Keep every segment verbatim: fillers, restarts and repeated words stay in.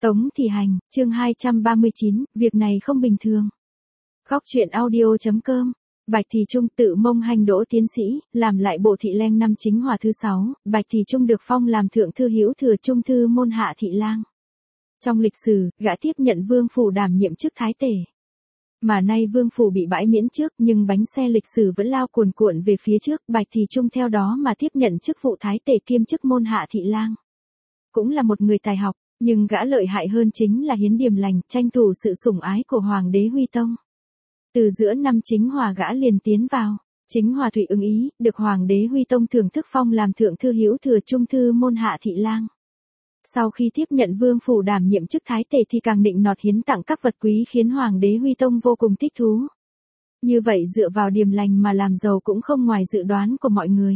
Tống Thị Hành, chương hai trăm ba mươi chín, việc này không bình thường. Góc truyện audio.com. Bạch Thị Trung tự mông hành đỗ tiến sĩ, làm lại bộ thị lang năm Chính Hòa thứ sáu, Bạch Thị Trung được phong làm thượng thư hữu thừa trung thư môn hạ thị lang. Trong lịch sử, gã tiếp nhận vương phủ đảm nhiệm chức thái tể. Mà nay vương phủ bị bãi miễn trước, nhưng bánh xe lịch sử vẫn lao cuồn cuộn về phía trước, Bạch Thị Trung theo đó mà tiếp nhận chức vụ thái tể kiêm chức môn hạ thị lang. Cũng là một người tài học, nhưng gã lợi hại hơn chính là hiến điềm lành, tranh thủ sự sủng ái của Hoàng đế Huy Tông. Từ giữa năm Chính Hòa gã liền tiến vào, Chính Hòa thủy ứng ý, được Hoàng đế Huy Tông thưởng thức phong làm thượng thư hữu thừa trung thư môn hạ thị lang. Sau khi tiếp nhận vương phủ đảm nhiệm chức thái tể thì càng định nọt hiến tặng các vật quý khiến Hoàng đế Huy Tông vô cùng thích thú. Như vậy dựa vào điềm lành mà làm giàu cũng không ngoài dự đoán của mọi người.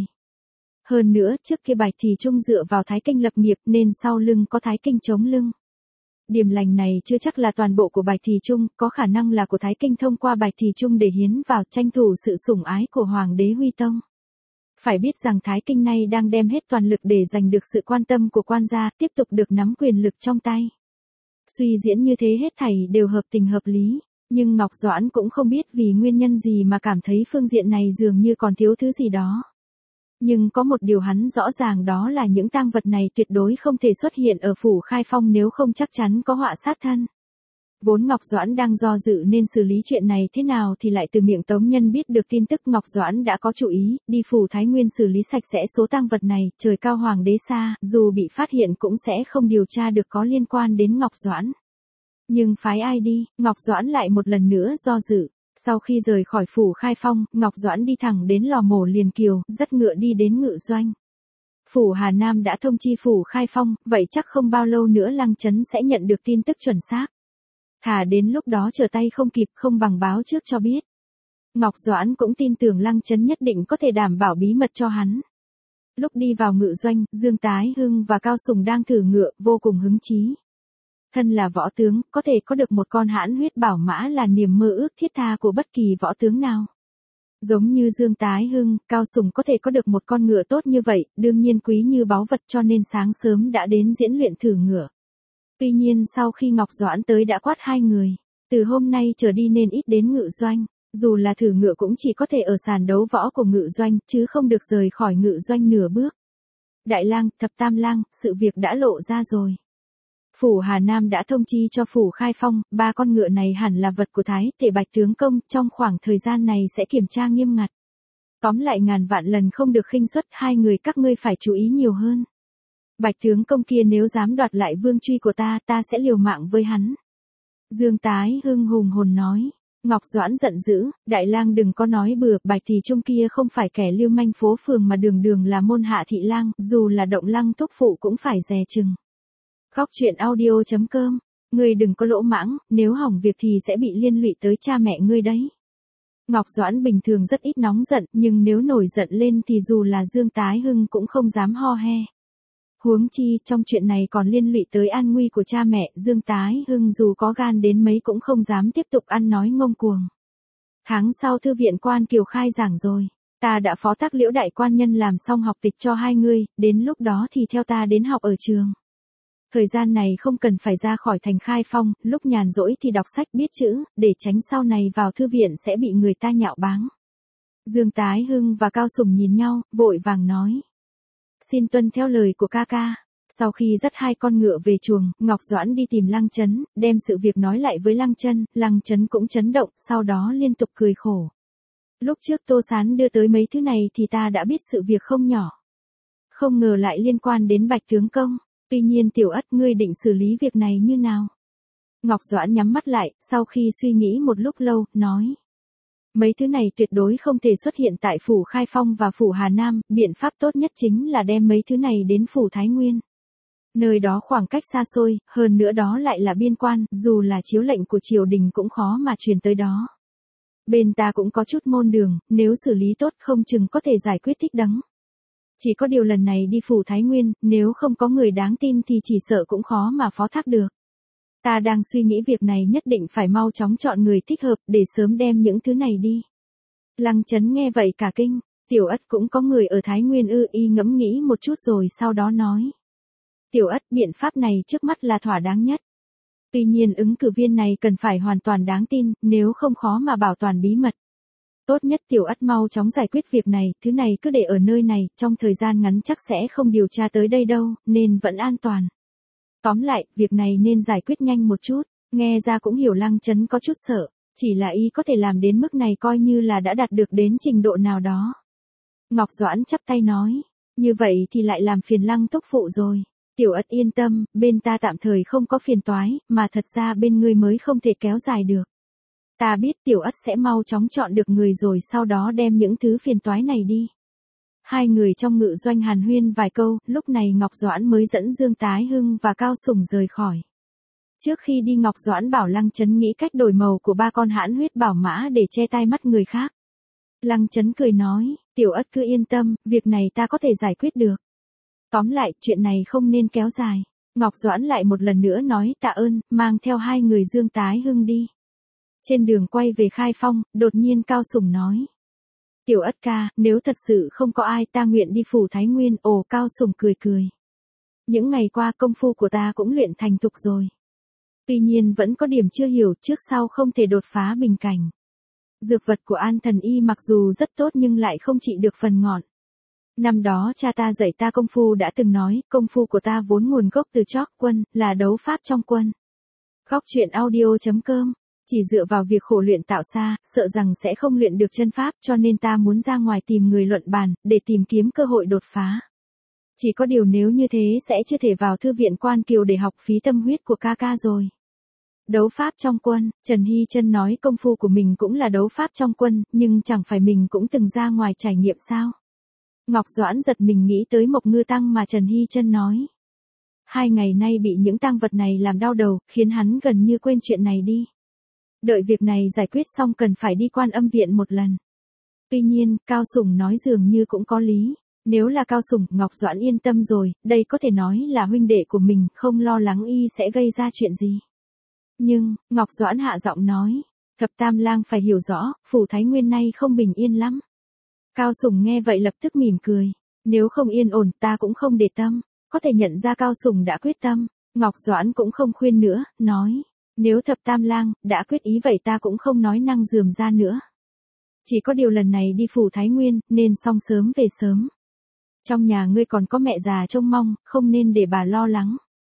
Hơn nữa, trước kia Bạch Thị Trung dựa vào Thái Kinh lập nghiệp nên sau lưng có Thái Kinh chống lưng. Điềm lành này chưa chắc là toàn bộ của Bạch Thị Trung, có khả năng là của Thái Kinh thông qua Bạch Thị Trung để hiến vào tranh thủ sự sủng ái của Hoàng đế Huy Tông. Phải biết rằng Thái Kinh nay đang đem hết toàn lực để giành được sự quan tâm của quan gia, tiếp tục được nắm quyền lực trong tay. Suy diễn như thế hết thảy đều hợp tình hợp lý, nhưng Ngọc Doãn cũng không biết vì nguyên nhân gì mà cảm thấy phương diện này dường như còn thiếu thứ gì đó. Nhưng có một điều hắn rõ ràng đó là những tang vật này tuyệt đối không thể xuất hiện ở phủ Khai Phong nếu không chắc chắn có họa sát thân. Vốn Ngọc Doãn đang do dự nên xử lý chuyện này thế nào thì lại từ miệng Tống Nhân biết được tin tức Ngọc Doãn đã có chủ ý, đi phủ Thái Nguyên xử lý sạch sẽ số tang vật này, trời cao hoàng đế xa, dù bị phát hiện cũng sẽ không điều tra được có liên quan đến Ngọc Doãn. Nhưng phái ai đi, Ngọc Doãn lại một lần nữa do dự. Sau khi rời khỏi phủ Khai Phong, Ngọc Doãn đi thẳng đến lò mổ Liền Kiều, dắt ngựa đi đến Ngự Doanh. Phủ Hà Nam đã thông chi phủ Khai Phong, vậy chắc không bao lâu nữa Lăng Chấn sẽ nhận được tin tức chuẩn xác. Thà đến lúc đó trở tay không kịp, không bằng báo trước cho biết. Ngọc Doãn cũng tin tưởng Lăng Chấn nhất định có thể đảm bảo bí mật cho hắn. Lúc đi vào Ngự Doanh, Dương Tái Hưng và Cao Sùng đang thử ngựa, vô cùng hứng chí. Thân là võ tướng, có thể có được một con hãn huyết bảo mã là niềm mơ ước thiết tha của bất kỳ võ tướng nào. Giống như Dương Tái Hưng, Cao Sùng có thể có được một con ngựa tốt như vậy, đương nhiên quý như báu vật cho nên sáng sớm đã đến diễn luyện thử ngựa. Tuy nhiên sau khi Ngọc Doãn tới đã quát hai người, từ hôm nay trở đi nên ít đến Ngự Doanh, dù là thử ngựa cũng chỉ có thể ở sàn đấu võ của Ngự Doanh, chứ không được rời khỏi Ngự Doanh nửa bước. Đại lang, thập tam lang, sự việc đã lộ ra rồi. Phủ Hà Nam đã thông chi cho phủ Khai Phong, ba con ngựa này hẳn là vật của Thái tể Bạch tướng công, trong khoảng thời gian này sẽ kiểm tra nghiêm ngặt. Tóm lại ngàn vạn lần không được khinh suất, hai người các ngươi phải chú ý nhiều hơn. Bạch tướng công kia nếu dám đoạt lại vương truy của ta, ta sẽ liều mạng với hắn. Dương Tái Hưng hùng hồn nói. Ngọc Doãn giận dữ, đại lang đừng có nói bừa, Bạch Thị Trung kia không phải kẻ lưu manh phố phường mà đường đường là môn hạ thị lang, dù là động lăng thúc phụ cũng phải dè chừng. Góc truyện audio.com, ngươi đừng có lỗ mãng, nếu hỏng việc thì sẽ bị liên lụy tới cha mẹ ngươi đấy. Ngọc Doãn bình thường rất ít nóng giận, nhưng nếu nổi giận lên thì dù là Dương Tái Hưng cũng không dám ho he. Huống chi, trong chuyện này còn liên lụy tới an nguy của cha mẹ, Dương Tái Hưng dù có gan đến mấy cũng không dám tiếp tục ăn nói ngông cuồng. Tháng sau thư viện Quan Kiều khai giảng rồi, ta đã phó tác Liễu đại quan nhân làm xong học tịch cho hai ngươi, đến lúc đó thì theo ta đến học ở trường. Thời gian này không cần phải ra khỏi thành Khai Phong, lúc nhàn rỗi thì đọc sách biết chữ, để tránh sau này vào thư viện sẽ bị người ta nhạo báng. Dương Tái Hưng và Cao Sùng nhìn nhau, vội vàng nói. Xin tuân theo lời của ca ca. Sau khi dắt hai con ngựa về chuồng, Ngọc Doãn đi tìm Lăng Chấn, đem sự việc nói lại với Lăng Chân, Lăng Chấn cũng chấn động, sau đó liên tục cười khổ. Lúc trước Tô Sán đưa tới mấy thứ này thì ta đã biết sự việc không nhỏ. Không ngờ lại liên quan đến Bạch tướng công. Tuy nhiên Tiểu Ất, ngươi định xử lý việc này như nào? Ngọc Doãn nhắm mắt lại, sau khi suy nghĩ một lúc lâu, nói. Mấy thứ này tuyệt đối không thể xuất hiện tại phủ Khai Phong và phủ Hà Nam, biện pháp tốt nhất chính là đem mấy thứ này đến phủ Thái Nguyên. Nơi đó khoảng cách xa xôi, hơn nữa đó lại là biên quan, dù là chiếu lệnh của triều đình cũng khó mà truyền tới đó. Bên ta cũng có chút môn đường, nếu xử lý tốt không chừng có thể giải quyết thích đáng. Chỉ có điều lần này đi phủ Thái Nguyên, nếu không có người đáng tin thì chỉ sợ cũng khó mà phó thác được. Ta đang suy nghĩ việc này nhất định phải mau chóng chọn người thích hợp để sớm đem những thứ này đi. Lăng Chấn nghe vậy cả kinh, Tiểu Ất cũng có người ở Thái Nguyên ư? Y ngẫm nghĩ một chút rồi sau đó nói. Tiểu Ất, biện pháp này trước mắt là thỏa đáng nhất. Tuy nhiên ứng cử viên này cần phải hoàn toàn đáng tin, nếu không khó mà bảo toàn bí mật. Tốt nhất Tiểu Ất mau chóng giải quyết việc này, thứ này cứ để ở nơi này, trong thời gian ngắn chắc sẽ không điều tra tới đây đâu, nên vẫn an toàn. Tóm lại, việc này nên giải quyết nhanh một chút, nghe ra cũng hiểu Lăng Chấn có chút sợ, chỉ là y có thể làm đến mức này coi như là đã đạt được đến trình độ nào đó. Ngọc Doãn chắp tay nói, như vậy thì lại làm phiền Lăng thúc phụ rồi. Tiểu Ất yên tâm, bên ta tạm thời không có phiền toái, mà thật ra bên ngươi mới không thể kéo dài được. Ta biết Tiểu Ất sẽ mau chóng chọn được người rồi sau đó đem những thứ phiền toái này đi. Hai người trong ngự doanh hàn huyên vài câu, lúc này Ngọc Doãn mới dẫn Dương Tái Hưng và Cao Sủng rời khỏi. Trước khi đi Ngọc Doãn bảo Lăng Chấn nghĩ cách đổi màu của ba con hãn huyết bảo mã để che tai mắt người khác. Lăng Chấn cười nói, Tiểu Ất cứ yên tâm, việc này ta có thể giải quyết được. Tóm lại, chuyện này không nên kéo dài. Ngọc Doãn lại một lần nữa nói tạ ơn, mang theo hai người Dương Tái Hưng đi. Trên đường quay về Khai Phong, đột nhiên Cao Sủng nói. Tiểu Ất ca, nếu thật sự không có ai ta nguyện đi phủ Thái Nguyên. Ồ, Cao Sủng cười cười. Những ngày qua công phu của ta cũng luyện thành thục rồi. Tuy nhiên vẫn có điểm chưa hiểu, trước sau không thể đột phá bình cảnh. Dược vật của An Thần Y mặc dù rất tốt nhưng lại không trị được phần ngọn. Năm đó cha ta dạy ta công phu đã từng nói, công phu của ta vốn nguồn gốc từ chóc quân, là đấu pháp trong quân. Góc truyện audio chấm com. Chỉ dựa vào việc khổ luyện tạo xa, sợ rằng sẽ không luyện được chân pháp, cho nên ta muốn ra ngoài tìm người luận bàn, để tìm kiếm cơ hội đột phá. Chỉ có điều nếu như thế sẽ chưa thể vào thư viện Quan Kiều để học phí tâm huyết của ca ca rồi. Đấu pháp trong quân, Trần Hy Chân nói công phu của mình cũng là đấu pháp trong quân, nhưng chẳng phải mình cũng từng ra ngoài trải nghiệm sao? Ngọc Doãn giật mình nghĩ tới Mộc Ngư Tăng mà Trần Hy Chân nói. Hai ngày nay bị những tang vật này làm đau đầu, khiến hắn gần như quên chuyện này đi. Đợi việc này giải quyết xong cần phải đi Quan Âm viện một lần. Tuy nhiên, Cao Sủng nói dường như cũng có lý. Nếu là Cao Sủng, Ngọc Doãn yên tâm rồi, đây có thể nói là huynh đệ của mình, không lo lắng y sẽ gây ra chuyện gì. Nhưng, Ngọc Doãn hạ giọng nói, Thập Tam Lang phải hiểu rõ, phủ Thái Nguyên nay không bình yên lắm. Cao Sủng nghe vậy lập tức mỉm cười, nếu không yên ổn ta cũng không để tâm, có thể nhận ra Cao Sủng đã quyết tâm. Ngọc Doãn cũng không khuyên nữa, nói, nếu Thập Tam Lang đã quyết ý vậy ta cũng không nói năng rườm ra nữa. Chỉ có điều lần này đi phủ Thái Nguyên, nên xong sớm về sớm. Trong nhà ngươi còn có mẹ già trông mong, không nên để bà lo lắng.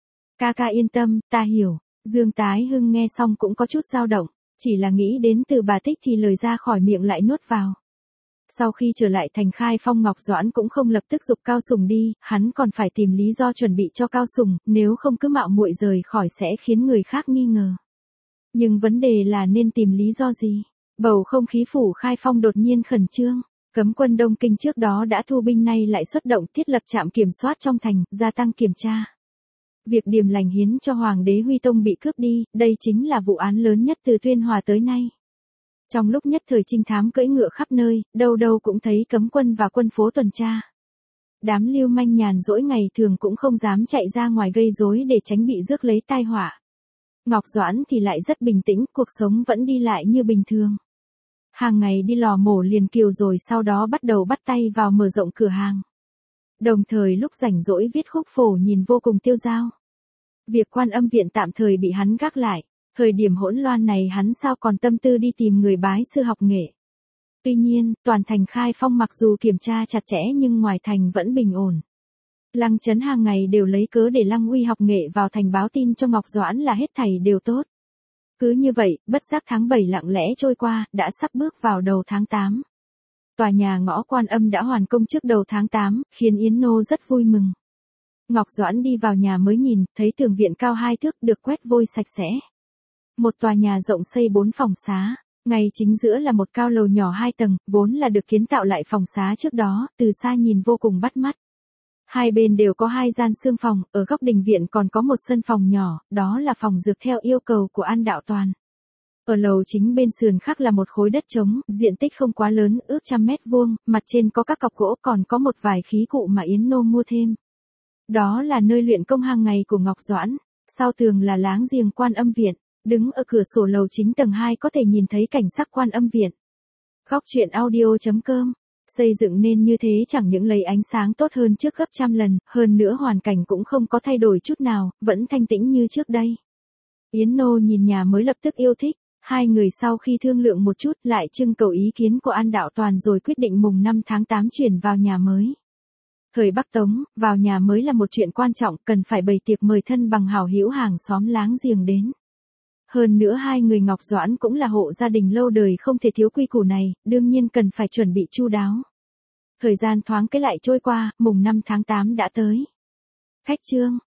Ca ca yên tâm, ta hiểu. Dương Tái Hưng nghe xong cũng có chút dao động, chỉ là nghĩ đến từ bà Tích thì lời ra khỏi miệng lại nuốt vào. Sau khi trở lại thành Khai Phong, Ngọc Doãn cũng không lập tức giục Cao Sủng đi, hắn còn phải tìm lý do chuẩn bị cho Cao Sủng, nếu không cứ mạo muội rời khỏi sẽ khiến người khác nghi ngờ. Nhưng vấn đề là nên tìm lý do gì? Bầu không khí phủ Khai Phong đột nhiên khẩn trương. Cấm quân Đông Kinh trước đó đã thu binh nay lại xuất động thiết lập trạm kiểm soát trong thành, gia tăng kiểm tra. Việc Điềm Lành hiến cho Hoàng đế Huy Tông bị cướp đi, đây chính là vụ án lớn nhất từ Tuyên Hòa tới nay. Trong lúc nhất thời trinh thám cưỡi ngựa khắp nơi, đâu đâu cũng thấy cấm quân và quân phố tuần tra. Đám lưu manh nhàn rỗi ngày thường cũng không dám chạy ra ngoài gây rối để tránh bị rước lấy tai họa. Ngọc Doãn thì lại rất bình tĩnh, cuộc sống vẫn đi lại như bình thường. Hàng ngày đi lò mổ liền kiều rồi sau đó bắt đầu bắt tay vào mở rộng cửa hàng. Đồng thời lúc rảnh rỗi viết khúc phổ nhìn vô cùng tiêu dao. Việc Quan Âm viện tạm thời bị hắn gác lại, thời điểm hỗn loạn này hắn sao còn tâm tư đi tìm người bái sư học nghệ. Tuy nhiên, toàn thành Khai Phong mặc dù kiểm tra chặt chẽ nhưng ngoài thành vẫn bình ổn. Lăng Chấn hàng ngày đều lấy cớ để Lăng Uy học nghệ vào thành báo tin cho Ngọc Doãn là hết thảy đều tốt. Cứ như vậy, bất giác tháng bảy lặng lẽ trôi qua, đã sắp bước vào đầu tháng tám. Tòa nhà ngõ Quan Âm đã hoàn công trước đầu tháng tám, khiến Yến Nô rất vui mừng. Ngọc Doãn đi vào nhà mới nhìn, thấy tường viện cao hai thước được quét vôi sạch sẽ. Một tòa nhà rộng xây bốn phòng xá, ngay chính giữa là một cao lầu nhỏ hai tầng, vốn là được kiến tạo lại phòng xá trước đó, từ xa nhìn vô cùng bắt mắt. Hai bên đều có hai gian xương phòng, ở góc đình viện còn có một sân phòng nhỏ, đó là phòng dược theo yêu cầu của An Đạo Toàn. Ở lầu chính bên sườn khác là một khối đất trống, diện tích không quá lớn, ước trăm mét vuông, mặt trên có các cọc gỗ còn có một vài khí cụ mà Yến Nô mua thêm. Đó là nơi luyện công hàng ngày của Ngọc Doãn, sau tường là láng giềng Quan Âm viện, đứng ở cửa sổ lầu chính tầng hai có thể nhìn thấy cảnh sắc Quan Âm viện. Góc truyện audio chấm com. Xây dựng nên như thế chẳng những lấy ánh sáng tốt hơn trước gấp trăm lần, hơn nữa hoàn cảnh cũng không có thay đổi chút nào, vẫn thanh tĩnh như trước đây. Yến Nô nhìn nhà mới lập tức yêu thích, hai người sau khi thương lượng một chút lại trưng cầu ý kiến của An Đạo Toàn rồi quyết định mùng năm tháng tám chuyển vào nhà mới. Thời Bắc Tống, vào nhà mới là một chuyện quan trọng, cần phải bày tiệc mời thân bằng hảo hữu hàng xóm láng giềng đến. Hơn nữa hai người Ngọc Doãn cũng là hộ gia đình lâu đời không thể thiếu quy củ này, đương nhiên cần phải chuẩn bị chu đáo. Thời gian thoáng cái lại trôi qua, mùng năm tháng tám đã tới. Khách trương,